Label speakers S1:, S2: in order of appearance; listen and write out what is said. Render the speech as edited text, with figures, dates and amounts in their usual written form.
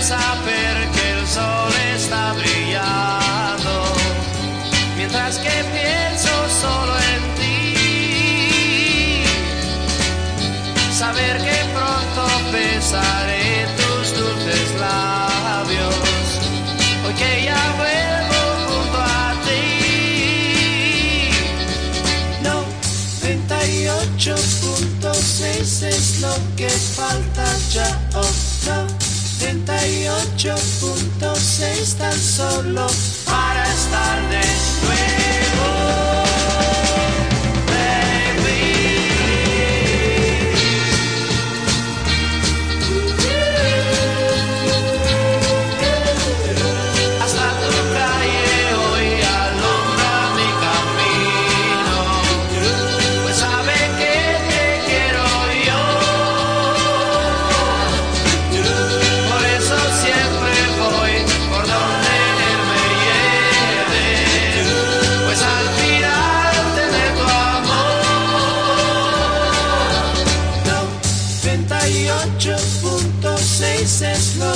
S1: saber que el sol está brillando, mientras que pienso solo en ti. Saber que pronto besaré tus dulces labios, hoy que ya vuelvo junto a ti. 98.6 es lo que falta ya, oh no. 98.6 tan solo para estar de nuevo, baby. Hasta tu calle hoy alumbra mi camino, pues sabe que te quiero yo. Siempre voy por donde él me lleve, pues al mirarte de tu amor. 98.6 es lo